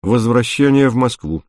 Возвращение в Москву.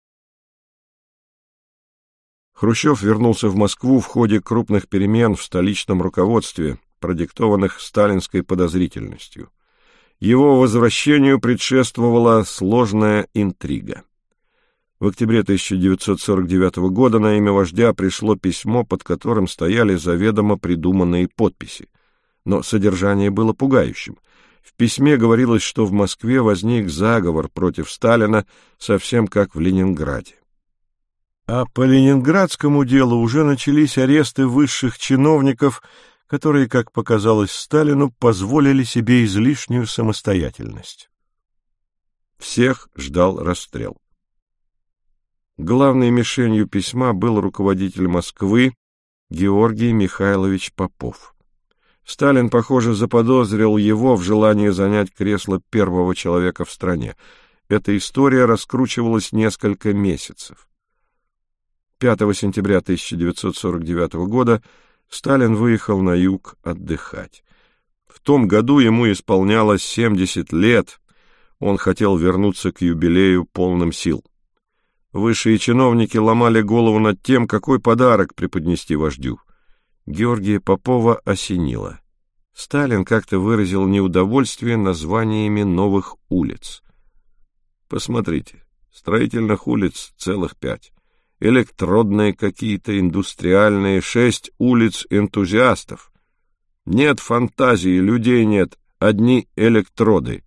Хрущев вернулся в Москву в ходе крупных перемен в столичном руководстве, продиктованных сталинской подозрительностью. Его возвращению предшествовала сложная интрига. В октябре 1949 года на имя вождя пришло письмо, под которым стояли заведомо придуманные подписи. Но содержание было пугающим. В письме говорилось, что в Москве возник заговор против Сталина, совсем как в Ленинграде. А по ленинградскому делу уже начались аресты высших чиновников, которые, как показалось Сталину, позволили себе излишнюю самостоятельность. Всех ждал расстрел. Главной мишенью письма был руководитель Москвы Георгий Михайлович Попов. Сталин, похоже, заподозрил его в желании занять кресло первого человека в стране. Эта история раскручивалась несколько месяцев. 5 сентября 1949 года Сталин выехал на юг отдыхать. В том году ему исполнялось 70 лет, он хотел вернуться к юбилею полным сил. Высшие чиновники ломали голову над тем, какой подарок преподнести вождю. Георгия Попова осенило. Сталин как-то выразил неудовольствие названиями новых улиц. Посмотрите, строительных улиц целых 5. Электродные какие-то, индустриальные, 6 улиц энтузиастов. Нет фантазии, людей нет, одни электроды.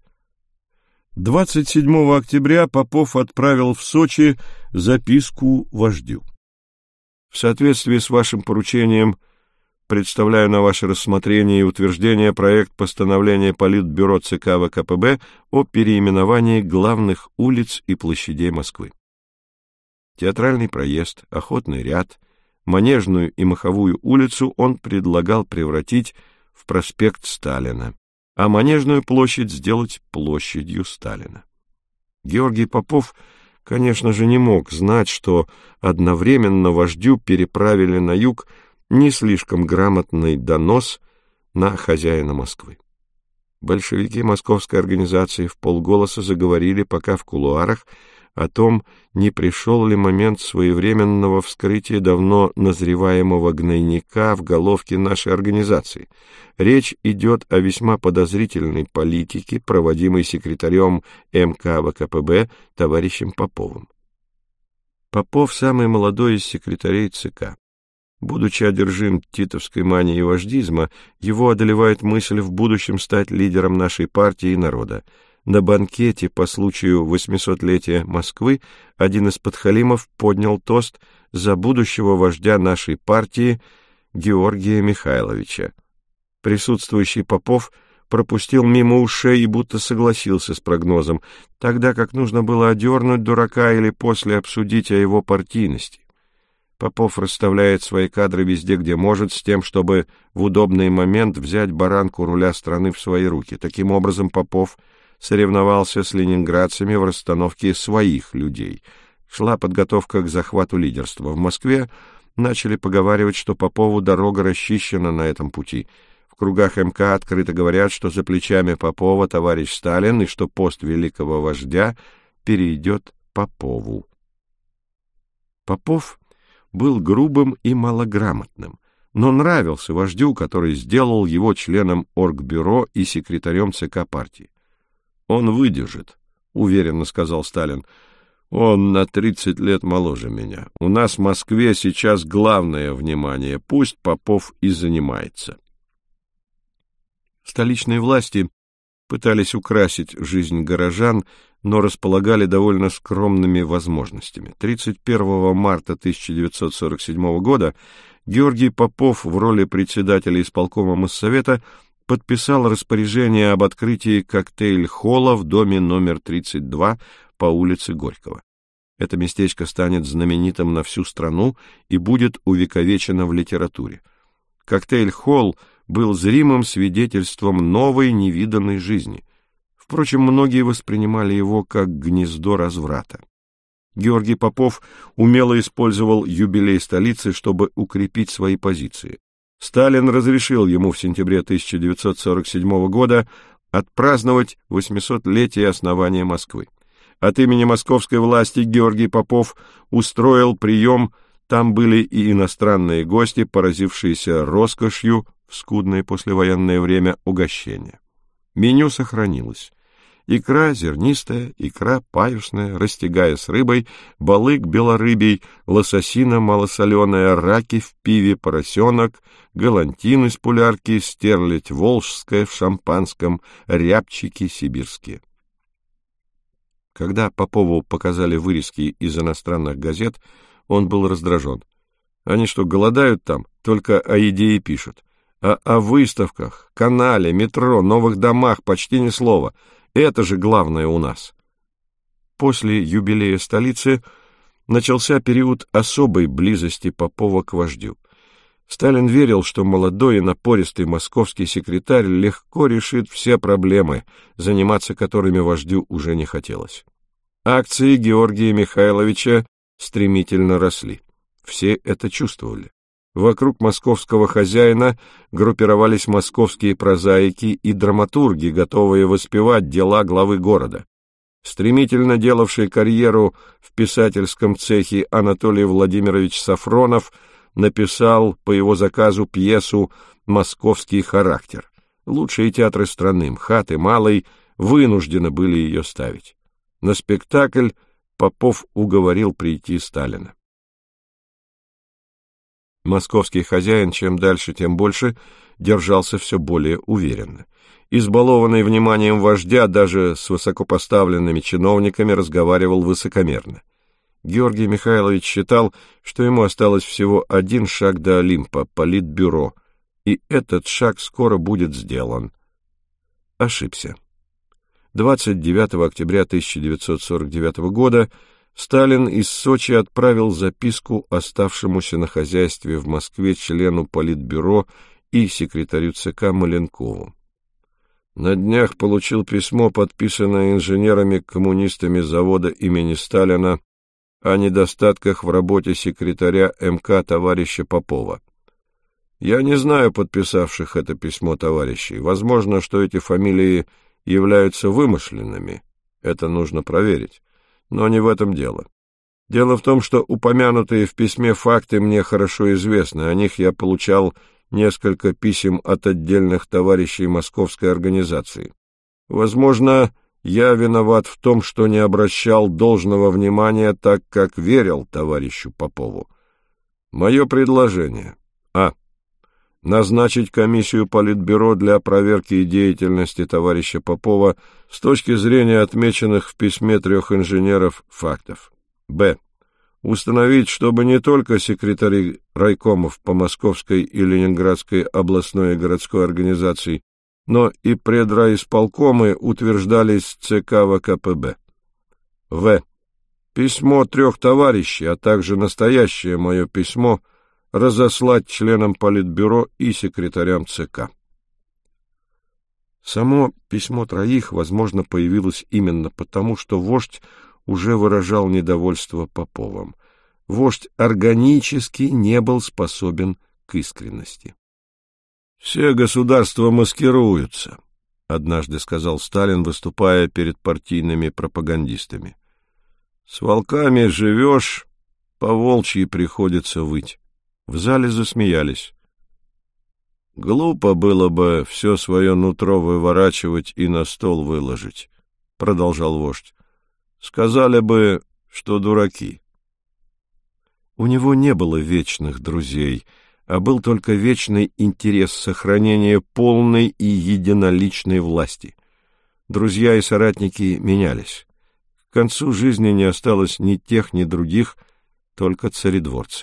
27 октября Попов отправил в Сочи записку вождю. В соответствии с вашим поручением представляю на ваше рассмотрение и утверждение проект постановления Политбюро ЦК ВКПБ о переименовании главных улиц и площадей Москвы. Театральный проезд, Охотный ряд, Манежную и Маховую улицу он предлагал превратить в проспект Сталина, а Манежную площадь сделать площадью Сталина. Георгий Попов, конечно же, не мог знать, что одновременно вождю переправили на юг не слишком грамотный донос на хозяина Москвы. Большевики московской организации вполголоса заговорили пока в кулуарах о том, не пришел ли момент своевременного вскрытия давно назреваемого гнойника в головке нашей организации. Речь идет о весьма подозрительной политике, проводимой секретарем МК ВКПБ товарищем Поповым. Попов самый молодой из секретарей ЦК. Будучи одержим титовской манией вождизма, его одолевает мысль в будущем стать лидером нашей партии и народа. На банкете по случаю 800-летия Москвы один из подхалимов поднял тост за будущего вождя нашей партии Георгия Михайловича. Присутствующий Попов пропустил мимо ушей и будто согласился с прогнозом, тогда как нужно было одернуть дурака или после обсудить о его партийности. Попов расставляет свои кадры везде, где может, с тем, чтобы в удобный момент взять баранку руля страны в свои руки. Таким образом, Попов соревновался с ленинградцами в расстановке своих людей. Шла подготовка к захвату лидерства. В Москве начали поговаривать, что Попову дорога расчищена на этом пути. В кругах МК открыто говорят, что за плечами Попова товарищ Сталин и что пост великого вождя перейдет Попову. Попов был грубым и малограмотным, но нравился вождю, который сделал его членом Оргбюро и секретарем ЦК партии. «Он выдержит», — уверенно сказал Сталин. «Он на 30 лет моложе меня. У нас в Москве сейчас главное внимание. Пусть Попов и занимается». Столичные власти пытались украсить жизнь горожан, но располагали довольно скромными возможностями. 31 марта 1947 года Георгий Попов в роли председателя исполкома Моссовета подписал распоряжение об открытии коктейль-холла в доме номер 32 по улице Горького. Это местечко станет знаменитым на всю страну и будет увековечено в литературе. Коктейль-холл был зримым свидетельством новой невиданной жизни. Впрочем, многие воспринимали его как гнездо разврата. Георгий Попов умело использовал юбилей столицы, чтобы укрепить свои позиции. Сталин разрешил ему в сентябре 1947 года отпраздновать 800-летие основания Москвы. От имени московской власти Георгий Попов устроил прием. Там были и иностранные гости, поразившиеся роскошью в скудное послевоенное время угощения. Меню сохранилось. Икра зернистая, икра паюсная, растягая с рыбой, балык белорыбий, лососина малосоленая, раки в пиве, поросенок, галантин из пулярки, стерлядь волжская в шампанском, рябчики сибирские. Когда Попову показали вырезки из иностранных газет, он был раздражен. Они что, голодают там? Только о еде и пишут. А о выставках, канале, метро, новых домах почти ни слова. Это же главное у нас. После юбилея столицы начался период особой близости Попова к вождю. Сталин верил, что молодой и напористый московский секретарь легко решит все проблемы, заниматься которыми вождю уже не хотелось. Акции Георгия Михайловича стремительно росли. Все это чувствовали. Вокруг московского хозяина группировались московские прозаики и драматурги, готовые воспевать дела главы города. Стремительно делавший карьеру в писательском цехе Анатолий Владимирович Сафронов написал по его заказу пьесу «Московский характер». Лучшие театры страны, МХАТ и Малый, вынуждены были ее ставить. На спектакль Попов уговорил прийти Сталина. Московский хозяин чем дальше, тем больше держался все более уверенно. Избалованный вниманием вождя, даже с высокопоставленными чиновниками разговаривал высокомерно. Георгий Михайлович считал, что ему осталось всего один шаг до Олимпа, политбюро, и этот шаг скоро будет сделан. Ошибся. 29 октября 1949 года Сталин из Сочи отправил записку оставшемуся на хозяйстве в Москве члену Политбюро и секретарю ЦК Маленкову. На днях получил письмо, подписанное инженерами-коммунистами завода имени Сталина, о недостатках в работе секретаря МК товарища Попова. Я не знаю подписавших это письмо товарищей. Возможно, что эти фамилии являются вымышленными. Это нужно проверить. Но не в этом дело. Дело в том, что упомянутые в письме факты мне хорошо известны. О них я получал несколько писем от отдельных товарищей московской организации. Возможно, я виноват в том, что не обращал должного внимания, так как верил товарищу Попову. Мое предложение. Назначить комиссию Политбюро для проверки деятельности товарища Попова с точки зрения отмеченных в письме 3 инженеров фактов. Б. Установить, чтобы не только секретари райкомов по Московской и Ленинградской областной и городской организации, но и предрайисполкомы утверждались ЦК ВКПБ. В. Письмо 3 товарищей, а также настоящее мое письмо разослать членам Политбюро и секретарям ЦК. Само письмо 3, возможно, появилось именно потому, что вождь уже выражал недовольство Поповым. Вождь органически не был способен к искренности. «Все государства маскируются», — однажды сказал Сталин, выступая перед партийными пропагандистами. «С волками живешь, по-волчьи приходится выть». В зале засмеялись. «Глупо было бы все свое нутро выворачивать и на стол выложить», — продолжал вождь. «Сказали бы, что дураки». У него не было вечных друзей, а был только вечный интерес сохранения полной и единоличной власти. Друзья и соратники менялись. К концу жизни не осталось ни тех, ни других, только царедворцы.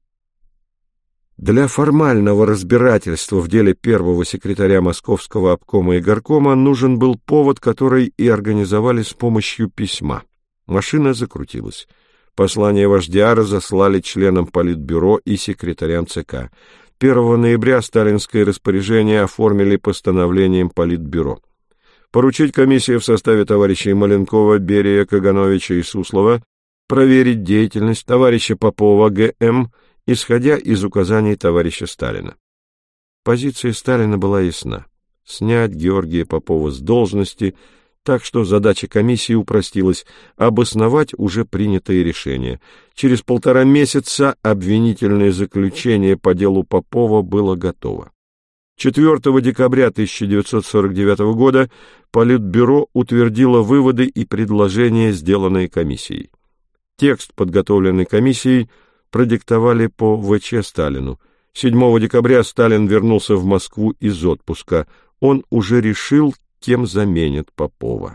Для формального разбирательства в деле первого секретаря Московского обкома и горкома нужен был повод, который и организовали с помощью письма. Машина закрутилась. Послание вождя разослали членам Политбюро и секретарям ЦК. 1 ноября сталинское распоряжение оформили постановлением Политбюро. Поручить комиссии в составе товарищей Маленкова, Берия, Кагановича и Суслова проверить деятельность товарища Попова Г.М., исходя из указаний товарища Сталина. Позиция Сталина была ясна: снять Георгия Попова с должности, Так что задача комиссии упростилась — обосновать уже принятые решения. Через 1,5 месяца обвинительное заключение по делу Попова было готово. 4 декабря 1949 года Политбюро утвердило выводы и предложения, сделанные комиссией. Текст, подготовленный комиссией, продиктовали по ВЧ Сталину. 7 декабря Сталин вернулся в Москву из отпуска. Он уже решил, кем заменит Попова.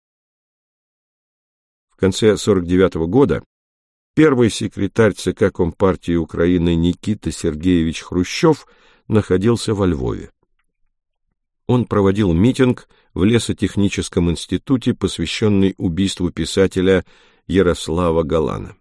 В конце 1949 года первый секретарь ЦК Компартии Украины Никита Сергеевич Хрущев находился во Львове. Он проводил митинг в Лесотехническом институте, посвященный убийству писателя Ярослава Галана.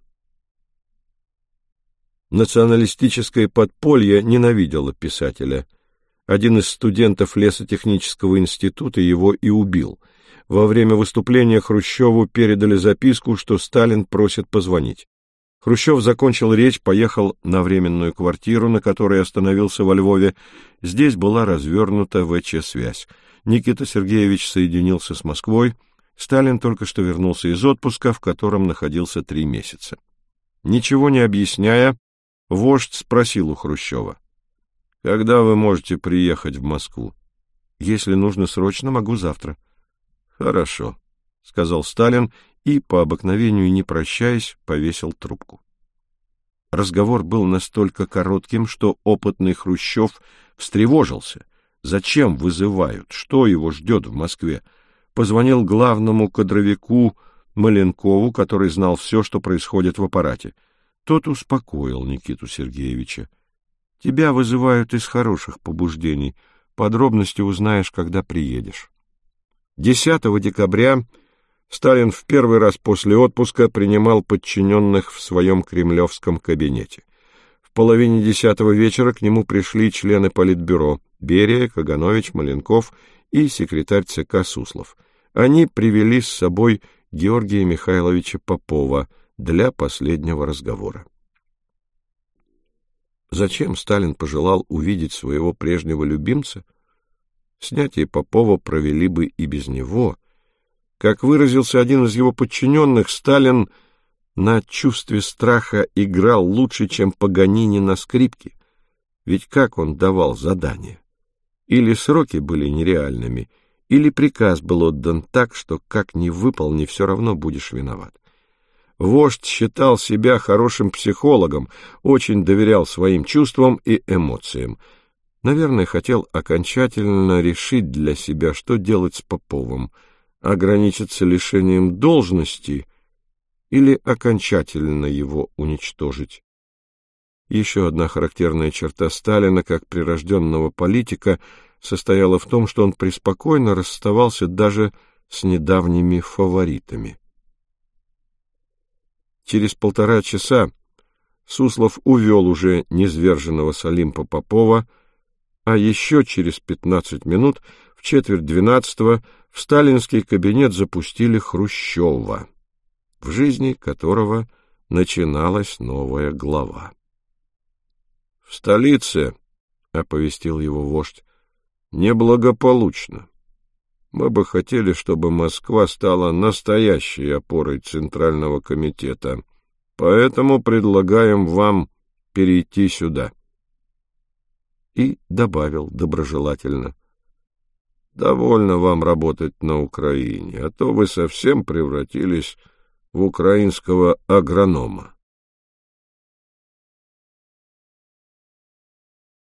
Националистическое подполье ненавидело писателя. Один из студентов Лесотехнического института его и убил. Во время выступления Хрущеву передали записку, что Сталин просит позвонить. Хрущев закончил речь, поехал на временную квартиру, на которой остановился во Львове. Здесь была развернута ВЧ-связь. Никита Сергеевич соединился с Москвой. Сталин только что вернулся из отпуска, в котором находился 3 месяца. Ничего не объясняя, вождь спросил у Хрущева: «Когда вы можете приехать в Москву?» «Если нужно срочно, могу завтра». «Хорошо», — сказал Сталин и, по обыкновению не прощаясь, повесил трубку. Разговор был настолько коротким, что опытный Хрущев встревожился. Зачем вызывают? Что его ждет в Москве? Позвонил главному кадровику Маленкову, который знал все, что происходит в аппарате. Тот успокоил Никиту Сергеевича. «Тебя вызывают из хороших побуждений. Подробности узнаешь, когда приедешь». 10 декабря Сталин в первый раз после отпуска принимал подчиненных в своем кремлевском кабинете. В половине 10-го вечера к нему пришли члены Политбюро Берия, Каганович, Маленков и секретарь ЦК Суслов. Они привели с собой Георгия Михайловича Попова для последнего разговора. Зачем Сталин пожелал увидеть своего прежнего любимца? Снятие Попова провели бы и без него. Как выразился один из его подчиненных, Сталин на чувстве страха играл лучше, чем Паганини на скрипке. Ведь как он давал задания? Или сроки были нереальными, или приказ был отдан так, что как ни выполни, все равно будешь виноват. Вождь считал себя хорошим психологом, очень доверял своим чувствам и эмоциям. Наверное, хотел окончательно решить для себя, что делать с Поповым, ограничиться лишением должности или окончательно его уничтожить. Еще одна характерная черта Сталина, как прирожденного политика, состояла в том, что он преспокойно расставался даже с недавними фаворитами. Через 1,5 часа Суслов увел уже низверженного с Олимпа Попова, а еще через 15 минут, в 11:45, в сталинский кабинет запустили Хрущева, в жизни которого начиналась новая глава. — В столице, — оповестил его вождь, — неблагополучно. Мы бы хотели, чтобы Москва стала настоящей опорой Центрального комитета, поэтому предлагаем вам перейти сюда. И добавил доброжелательно: довольно вам работать на Украине, а то вы совсем превратились в украинского агронома.